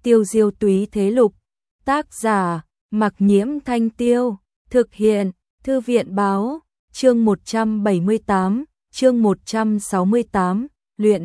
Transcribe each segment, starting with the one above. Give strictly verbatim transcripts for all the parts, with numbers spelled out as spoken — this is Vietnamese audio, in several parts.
Tiêu diêu túy thế lục. Tác giả, Mặc Nhiễm Thanh Tiêu. Thực hiện, Thư viện báo. Chương một trăm bảy mươi tám, chương một trăm sáu mươi tám, luyện.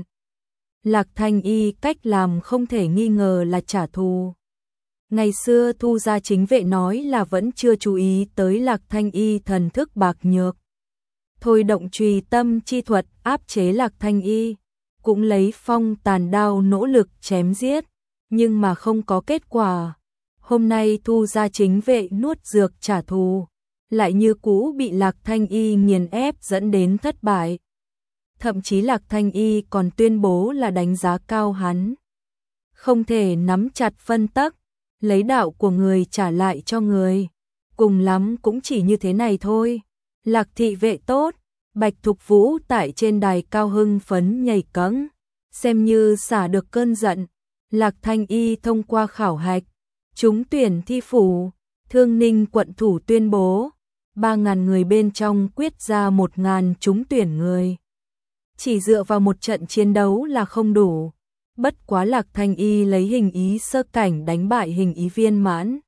Lạc Thanh Y cách làm không thể nghi ngờ là trả thù. Ngày xưa Thu gia chính vệ nói là vẫn chưa chú ý tới Lạc Thanh Y thần thức bạc nhược. Thôi động trùy tâm chi thuật áp chế Lạc Thanh Y, cũng lấy phong tàn đao nỗ lực chém giết, nhưng mà không có kết quả. Hôm nay Thu gia chính vệ nuốt dược trả thù, lại như cũ bị Lạc Thanh Y nghiền ép dẫn đến thất bại. Thậm chí Lạc Thanh Y còn tuyên bố là đánh giá cao hắn. Không thể nắm chặt phân tắc, lấy đạo của người trả lại cho người. Cùng lắm cũng chỉ như thế này thôi. Lạc thị vệ tốt, Bạch Thục Vũ tại trên đài cao hưng phấn nhảy cẫng, xem như xả được cơn giận. Lạc Thanh Y thông qua khảo hạch, trúng tuyển thi phủ, Thương Ninh quận thủ tuyên bố, ba ngàn người bên trong quyết ra một ngàn trúng tuyển người. Chỉ dựa vào một trận chiến đấu là không đủ. Bất quá Lạc Thanh Y lấy hình ý sơ cảnh đánh bại hình ý viên mãn.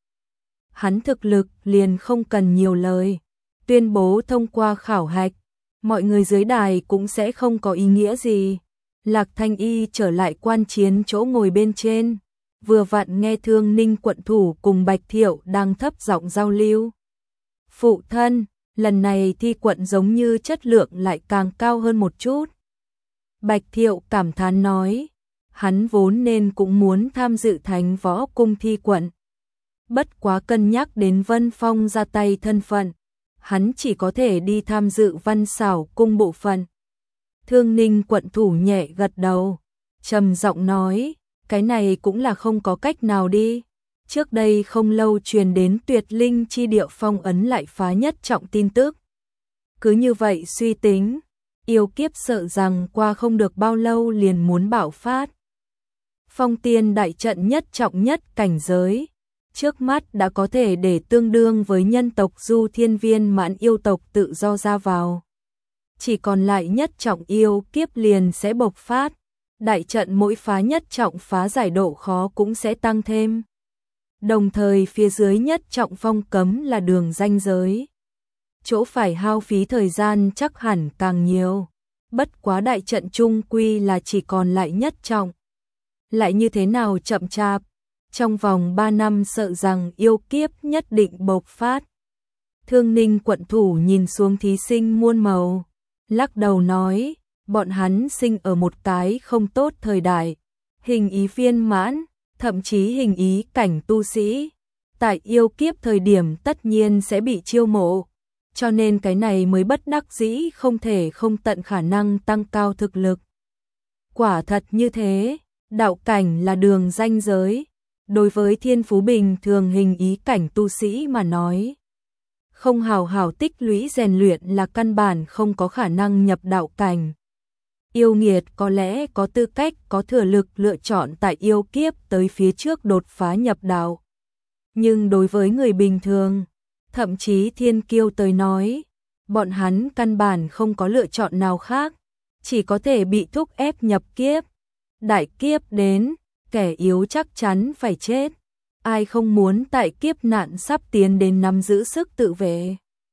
Hắn thực lực liền không cần nhiều lời. Tuyên bố thông qua khảo hạch, mọi người dưới đài cũng sẽ không có ý nghĩa gì. Lạc Thanh Y trở lại quan chiến chỗ ngồi bên trên, vừa vặn nghe Thương Ninh quận thủ cùng Bạch Thiệu đang thấp giọng giao lưu. Phụ thân, lần này thi quận giống như chất lượng lại càng cao hơn một chút. Bạch Thiệu cảm thán nói, hắn vốn nên cũng muốn tham dự Thánh Võ Cung thi quận. Bất quá cân nhắc đến Vân Phong ra tay thân phận, hắn chỉ có thể đi tham dự Văn Xảo Cung bộ phận. Thương Ninh quận thủ nhẹ gật đầu, trầm giọng nói, cái này cũng là không có cách nào đi. Trước đây không lâu truyền đến Tuyệt Linh chi địa phong ấn lại phá nhất trọng tin tức. Cứ như vậy suy tính, yêu kiếp sợ rằng qua không được bao lâu liền muốn bạo phát. Phong tiên đại trận nhất trọng nhất cảnh giới, trước mắt đã có thể để tương đương với nhân tộc Du Thiên Viên mãn yêu tộc tự do ra vào. Chỉ còn lại nhất trọng yêu kiếp liền sẽ bộc phát, đại trận mỗi phá nhất trọng phá giải độ khó cũng sẽ tăng thêm. Đồng thời phía dưới nhất trọng phong cấm là đường ranh giới. Chỗ phải hao phí thời gian chắc hẳn càng nhiều. Bất quá đại trận chung quy là chỉ còn lại nhất trọng. Lại như thế nào chậm chạp, trong vòng ba năm sợ rằng yêu kiếp nhất định bộc phát. Thương Ninh quận thủ nhìn xuống thí sinh muôn màu, lắc đầu nói, bọn hắn sinh ở một cái không tốt thời đại. Hình ý viên mãn, thậm chí hình ý cảnh tu sĩ, tại yêu kiếp thời điểm tất nhiên sẽ bị chiêu mộ. Cho nên cái này mới bất đắc dĩ không thể không tận khả năng tăng cao thực lực. Quả thật như thế, đạo cảnh là đường ranh giới. Đối với thiên phú bình thường hình ý cảnh tu sĩ mà nói, không hào hào tích lũy rèn luyện là căn bản không có khả năng nhập đạo cảnh. Yêu nghiệt có lẽ có tư cách có thừa lực lựa chọn tại yêu kiếp tới phía trước đột phá nhập đạo. Nhưng đối với người bình thường, thậm chí thiên kiêu tới nói, bọn hắn căn bản không có lựa chọn nào khác, chỉ có thể bị thúc ép nhập kiếp. Đại kiếp đến, kẻ yếu chắc chắn phải chết. Ai không muốn tại kiếp nạn sắp tiến đến nắm giữ sức tự vệ?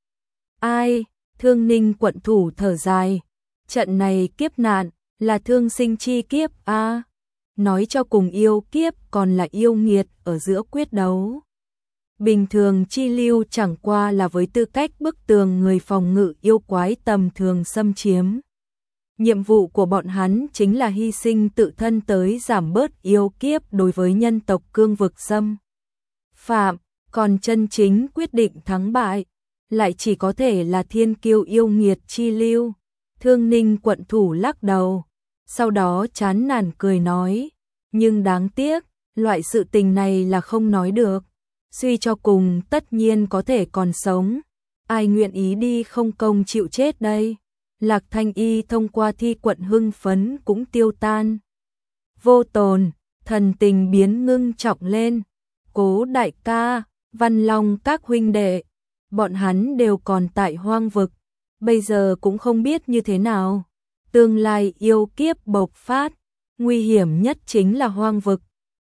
Ai? Thương Ninh quận thủ thở dài. Trận này kiếp nạn là thương sinh chi kiếp a. À, nói cho cùng yêu kiếp còn là yêu nghiệt ở giữa quyết đấu. Bình thường chi lưu chẳng qua là với tư cách bức tường người phòng ngự yêu quái tầm thường xâm chiếm. Nhiệm vụ của bọn hắn chính là hy sinh tự thân tới giảm bớt yêu kiếp đối với nhân tộc cương vực xâm phạm, còn chân chính quyết định thắng bại lại chỉ có thể là thiên kiêu yêu nghiệt chi lưu. Thương Ninh quận thủ lắc đầu, sau đó chán nản cười nói, nhưng đáng tiếc, loại sự tình này là không nói được. Suy cho cùng tất nhiên có thể còn sống, ai nguyện ý đi không công chịu chết đây. Lạc Thanh Y thông qua thi quận hưng phấn cũng tiêu tan. Vô Tồn, thần tình biến ngưng trọng lên. Cố đại ca, Văn Long các huynh đệ, bọn hắn đều còn tại hoang vực, bây giờ cũng không biết như thế nào. Tương lai yêu kiếp bộc phát, nguy hiểm nhất chính là hoang vực.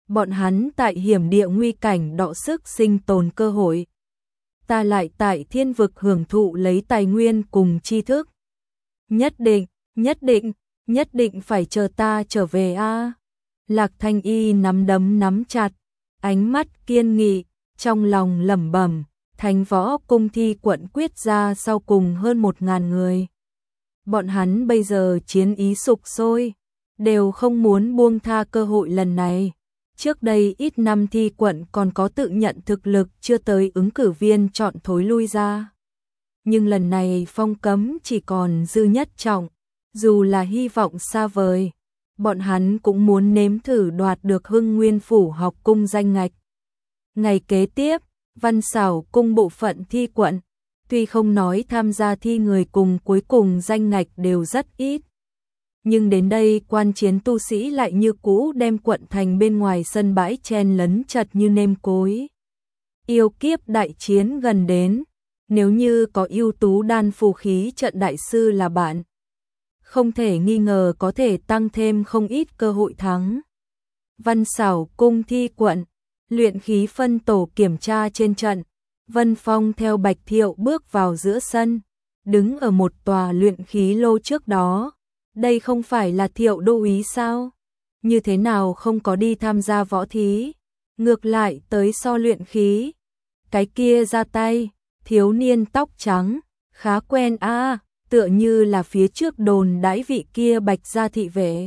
bọn hắn tại hiểm địa nguy cảnh đọ sức sinh tồn cơ hội. Ta lại tại thiên vực hưởng thụ lấy tài nguyên cùng tri thức. Nhất định, nhất định, nhất định phải chờ ta trở về a. Lạc Thanh Y nắm đấm nắm chặt, ánh mắt kiên nghị, trong lòng lẩm bẩm, Thánh Võ Cung thi quận quyết ra sau cùng hơn một ngàn người. Bọn hắn bây giờ chiến ý sục sôi, đều không muốn buông tha cơ hội lần này. Trước đây ít năm thi quận còn có tự nhận thực lực chưa tới ứng cử viên chọn thối lui ra. Nhưng lần này phong cấm chỉ còn dư nhất trọng, dù là hy vọng xa vời, bọn hắn cũng muốn nếm thử đoạt được Hưng Nguyên Phủ học cung danh ngạch. Ngày kế tiếp, Văn Xảo cung bộ phận thi quận, tuy không nói tham gia thi người cùng cuối cùng danh ngạch đều rất ít. Nhưng đến đây quan chiến tu sĩ lại như cũ đem quận thành bên ngoài sân bãi chen lấn chật như nêm cối. Yêu kiếp đại chiến gần đến, nếu như có ưu tú đan phù khí trận đại sư là bạn, không thể nghi ngờ có thể tăng thêm không ít cơ hội thắng. Văn Xảo cung thi quận, luyện khí phân tổ kiểm tra trên trận, Vân Phong theo Bạch Thiệu bước vào giữa sân, đứng ở một tòa luyện khí lô trước đó. Đây không phải là Thiệu đô úy sao? Như thế nào không có đi tham gia võ thí? Ngược lại tới so luyện khí. Cái kia ra tay, thiếu niên tóc trắng, khá quen a, à, tựa như là phía trước đồn đãi vị kia Bạch gia thị vệ.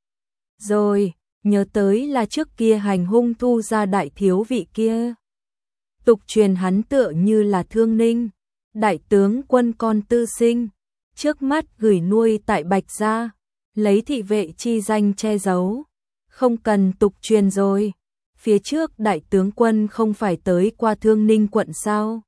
Rồi, nhớ tới là trước kia hành hung Thu gia đại thiếu vị kia. Tục truyền hắn tựa như là Thương Ninh, đại tướng quân con tư sinh, trước mắt gửi nuôi tại Bạch gia, lấy thị vệ chi danh che giấu. Không cần tục truyền rồi, phía trước đại tướng quân không phải tới qua Thương Ninh quận sao?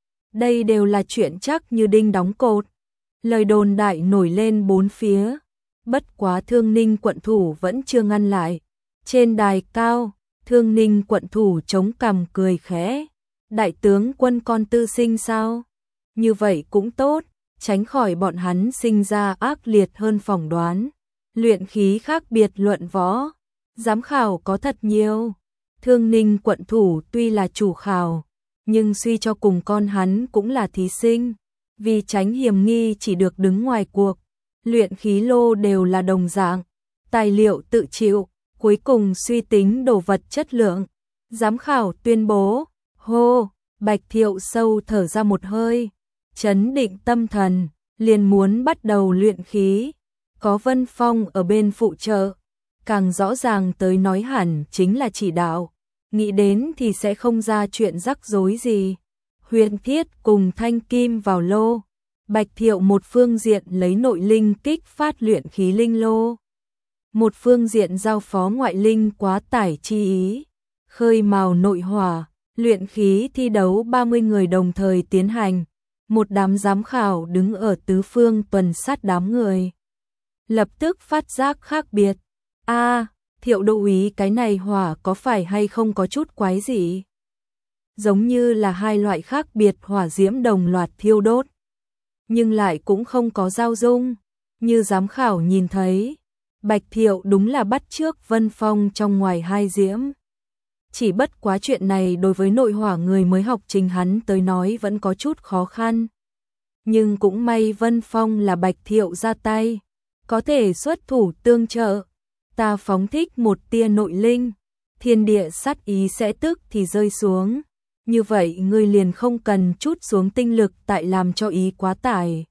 Đây đều là chuyện chắc như đinh đóng cột. Lời đồn đại nổi lên bốn phía, bất quá Thương Ninh quận thủ vẫn chưa ngăn lại. Trên đài cao, Thương Ninh quận thủ chống cằm cười khẽ. Đại tướng quân con tư sinh sao? Như vậy cũng tốt, tránh khỏi bọn hắn sinh ra ác liệt hơn phỏng đoán. Luyện khí khác biệt luận võ, giám khảo có thật nhiều. Thương Ninh quận thủ tuy là chủ khảo, nhưng suy cho cùng con hắn cũng là thí sinh. Vì tránh hiểm nghi chỉ được đứng ngoài cuộc, luyện khí lô đều là đồng dạng, tài liệu tự chịu, cuối cùng suy tính đồ vật chất lượng. Giám khảo tuyên bố, hô, Bạch Thiệu sâu thở ra một hơi, trấn định tâm thần, liền muốn bắt đầu luyện khí. Có Vân Phong ở bên phụ trợ, càng rõ ràng tới nói hẳn chính là chỉ đạo, nghĩ đến thì sẽ không ra chuyện rắc rối gì. Huyền Thiết cùng Thanh Kim vào lô, Bạch Thiệu một phương diện lấy nội linh kích phát luyện khí linh lô, một phương diện giao phó ngoại linh quá tải chi ý, khơi mào nội hỏa, luyện khí thi đấu ba mươi người đồng thời tiến hành, một đám giám khảo đứng ở tứ phương tuần sát đám người. Lập tức phát giác khác biệt, a à, Thiệu đô úy cái này hỏa có phải hay không có chút quái gì? Giống như là hai loại khác biệt hỏa diễm đồng loạt thiêu đốt, nhưng lại cũng không có giao dung. Như giám khảo nhìn thấy, Bạch Thiệu đúng là bắt chước Vân Phong trong ngoài hai diễm. Chỉ bất quá chuyện này đối với nội hỏa người mới học trình hắn tới nói vẫn có chút khó khăn. Nhưng cũng may Vân Phong là Bạch Thiệu ra tay, có thể xuất thủ tương trợ. Ta phóng thích một tia nội linh, thiên địa sát ý sẽ tức thì rơi xuống. Như vậy ngươi liền không cần chút xuống tinh lực tại làm cho ý quá tải,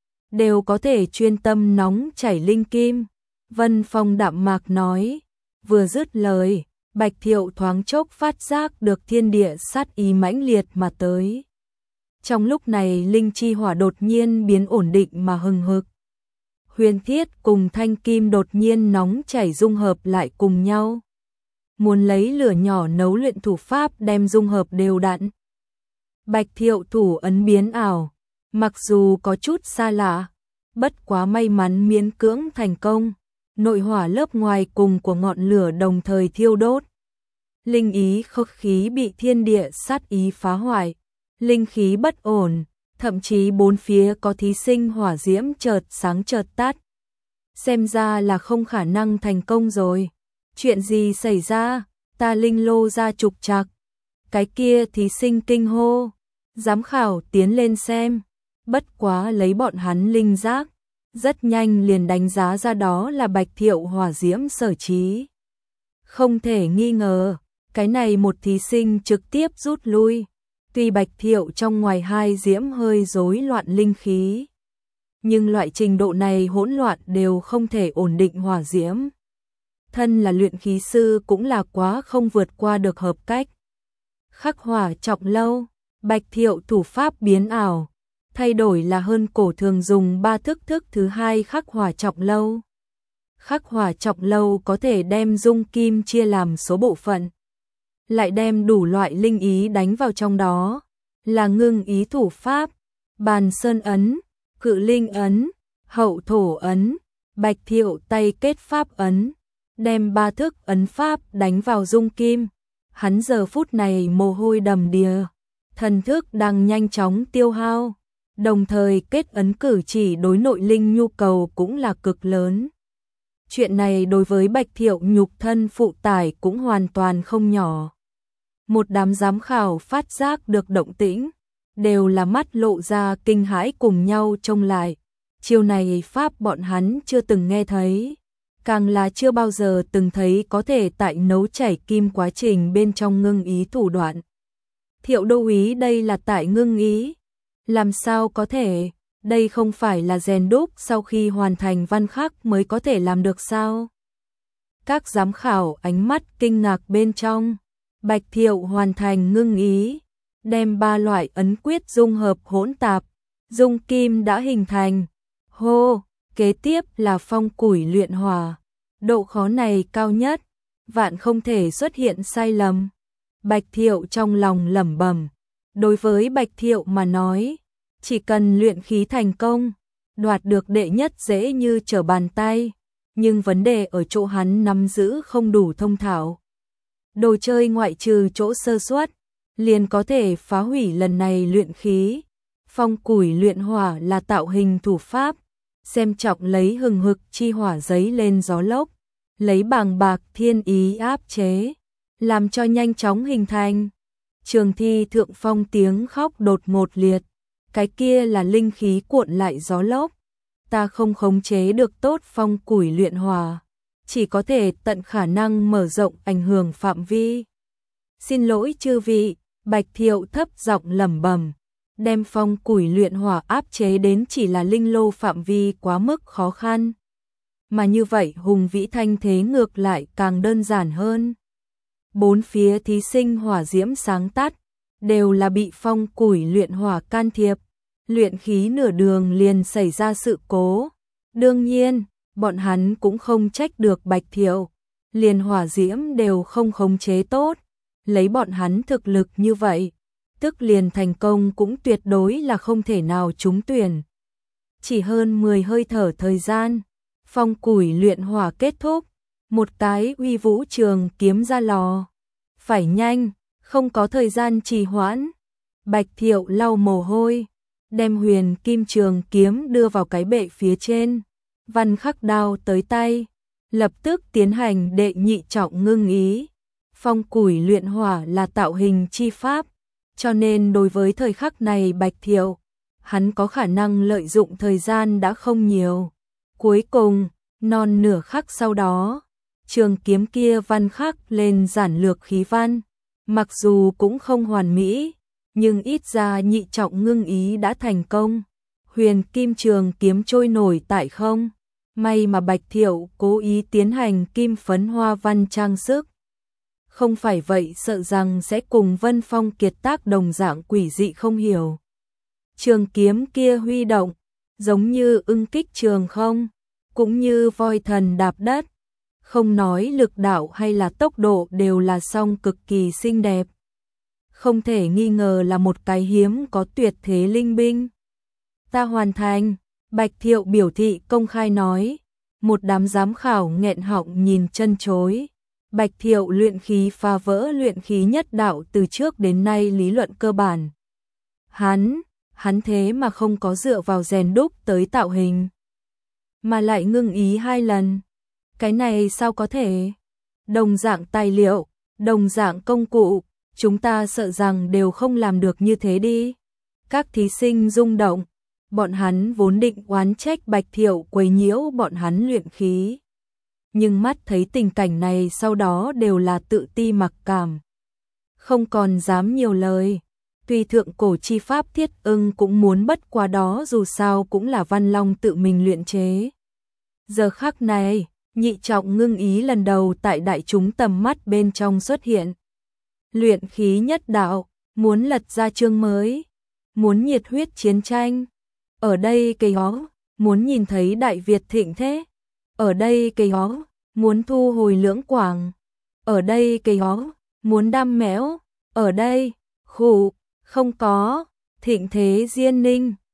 đều có thể chuyên tâm nóng chảy linh kim. Vân Phong đạm mạc nói, vừa dứt lời, Bạch Thiệu thoáng chốc phát giác được thiên địa sát ý mãnh liệt mà tới. Trong lúc này linh chi hỏa đột nhiên biến ổn định mà hừng hực. Huyền Thiết cùng Thanh Kim đột nhiên nóng chảy dung hợp lại cùng nhau, muốn lấy lửa nhỏ nấu luyện thủ pháp đem dung hợp đều đặn. Bạch Thiệu thủ ấn biến ảo, mặc dù có chút xa lạ, bất quá may mắn miễn cưỡng thành công. Nội hỏa lớp ngoài cùng của ngọn lửa đồng thời thiêu đốt. Linh ý khốc khí bị thiên địa sát ý phá hoại, linh khí bất ổn, thậm chí bốn phía có thí sinh hỏa diễm chợt sáng chợt tắt. Xem ra là không khả năng thành công rồi. Chuyện gì xảy ra? ta linh lô ra trục trặc. Cái kia thí sinh kinh hô, giám khảo tiến lên xem, bất quá lấy bọn hắn linh giác, rất nhanh liền đánh giá ra đó là Bạch Thiệu hỏa diễm sở trí. Không thể nghi ngờ, cái này một thí sinh trực tiếp rút lui, tuy Bạch Thiệu trong ngoài hai diễm hơi rối loạn linh khí, nhưng loại trình độ này hỗn loạn đều không thể ổn định hỏa diễm. Thân là luyện khí sư cũng là quá không vượt qua được hợp cách. Khắc hỏa trọng lâu, Bạch Thiệu thủ pháp biến ảo, thay đổi là hơn cổ thường dùng ba thức thức thứ hai khắc hỏa trọng lâu. Khắc hỏa trọng lâu có thể đem dung kim chia làm số bộ phận, lại đem đủ loại linh ý đánh vào trong đó, là ngưng ý thủ pháp, bàn sơn ấn, cự linh ấn, hậu thổ ấn, Bạch Thiệu tay kết pháp ấn, đem ba thức ấn pháp đánh vào dung kim. Hắn giờ phút này mồ hôi đầm đìa, thần thức đang nhanh chóng tiêu hao, đồng thời kết ấn cử chỉ đối nội linh nhu cầu cũng là cực lớn. Chuyện này đối với Bạch Thiệu nhục thân phụ tải cũng hoàn toàn không nhỏ. Một đám giám khảo phát giác được động tĩnh, đều là mắt lộ ra kinh hãi cùng nhau trông lại. Chiêu này pháp bọn hắn chưa từng nghe thấy, càng là chưa bao giờ từng thấy có thể tại nấu chảy kim quá trình bên trong ngưng ý thủ đoạn. Thiệu đô úy đây là tại ngưng ý, làm sao có thể, đây không phải là rèn đúc sau khi hoàn thành văn khắc mới có thể làm được sao? Các giám khảo ánh mắt kinh ngạc bên trong, Bạch Thiệu hoàn thành ngưng ý, đem ba loại ấn quyết dung hợp hỗn tạp, dung kim đã hình thành. Hô, kế tiếp là phong củi luyện hỏa, độ khó này cao nhất, vạn không thể xuất hiện sai lầm. Bạch Thiệu trong lòng lẩm bẩm, đối với Bạch Thiệu mà nói, chỉ cần luyện khí thành công, đoạt được đệ nhất dễ như trở bàn tay, nhưng vấn đề ở chỗ hắn nắm giữ không đủ thông thạo. Đồ chơi ngoại trừ chỗ sơ suất, liền có thể phá hủy lần này luyện khí. Phong củi luyện hỏa là tạo hình thủ pháp, xem trọng lấy hừng hực chi hỏa giấy lên gió lốc, lấy bàng bạc thiên ý áp chế, làm cho nhanh chóng hình thành. Trường thi thượng phong tiếng khóc đột ngột liệt, cái kia là linh khí cuộn lại gió lốc, ta không khống chế được tốt phong củi luyện hỏa, chỉ có thể tận khả năng mở rộng ảnh hưởng phạm vi. Xin lỗi chư vị, Bạch Thiệu thấp giọng lẩm bẩm, đem phong củi luyện hỏa áp chế đến chỉ là linh lô phạm vi quá mức khó khăn. Mà như vậy hùng vĩ thanh thế ngược lại càng đơn giản hơn. Bốn phía thí sinh hỏa diễm sáng tắt, đều là bị phong củi luyện hỏa can thiệp, luyện khí nửa đường liền xảy ra sự cố. Đương nhiên, bọn hắn cũng không trách được Bạch Thiệu, liền hỏa diễm đều không khống chế tốt, lấy bọn hắn thực lực như vậy, tức liền thành công cũng tuyệt đối là không thể nào trúng tuyển. Chỉ hơn mười hơi thở thời gian, phong củi luyện hỏa kết thúc, một cái uy vũ trường kiếm ra lò. Phải nhanh, không có thời gian trì hoãn. Bạch Thiệu lau mồ hôi, đem huyền kim trường kiếm đưa vào cái bệ phía trên, văn khắc đao tới tay, lập tức tiến hành đệ nhị trọng ngưng ý. Phong củi luyện hỏa là tạo hình chi pháp, cho nên đối với thời khắc này Bạch Thiệu, hắn có khả năng lợi dụng thời gian đã không nhiều. Cuối cùng, non nửa khắc sau đó, trường kiếm kia văn khắc lên giản lược khí văn, mặc dù cũng không hoàn mỹ, nhưng ít ra nhị trọng ngưng ý đã thành công. Huyền kim trường kiếm trôi nổi tại không, may mà Bạch Thiệu cố ý tiến hành kim phấn hoa văn trang sức. Không phải vậy sợ rằng sẽ cùng Vân Phong kiệt tác đồng dạng quỷ dị không hiểu. Trường kiếm kia huy động, giống như ưng kích trường không, cũng như voi thần đạp đất. Không nói lực đạo hay là tốc độ đều là song cực kỳ xinh đẹp. Không thể nghi ngờ là một cái hiếm có tuyệt thế linh binh. Ta hoàn thành, Bạch Thiệu biểu thị công khai nói. Một đám giám khảo nghẹn họng nhìn chân chối. Bạch Thiệu luyện khí phá vỡ luyện khí nhất đạo từ trước đến nay lý luận cơ bản. Hắn, hắn thế mà không có dựa vào rèn đúc tới tạo hình, mà lại ngưng ý hai lần. Cái này sao có thể? Đồng dạng tài liệu, Đồng dạng công cụ, chúng ta sợ rằng đều không làm được như thế đi. Các thí sinh rung động, bọn hắn vốn định oán trách Bạch Thiệu quấy nhiễu bọn hắn luyện khí. Nhưng mắt thấy tình cảnh này sau đó đều là tự ti mặc cảm. Không còn dám nhiều lời. Tuy thượng cổ chi pháp Thiết Ưng cũng muốn bất quá đó dù sao cũng là Văn Long tự mình luyện chế. Giờ khắc này, Nhị Trọng ngưng ý lần đầu tại đại chúng tầm mắt bên trong xuất hiện. Luyện khí nhất đạo, muốn lật ra chương mới, muốn nhiệt huyết chiến tranh. Ở đây cây hó, muốn nhìn thấy Đại Việt thịnh thế. Ở đây cây hó, muốn thu hồi lưỡng quảng. Ở đây cây hó, muốn đam mẽo. Ở đây, khủ, không có, thịnh thế Diên Ninh.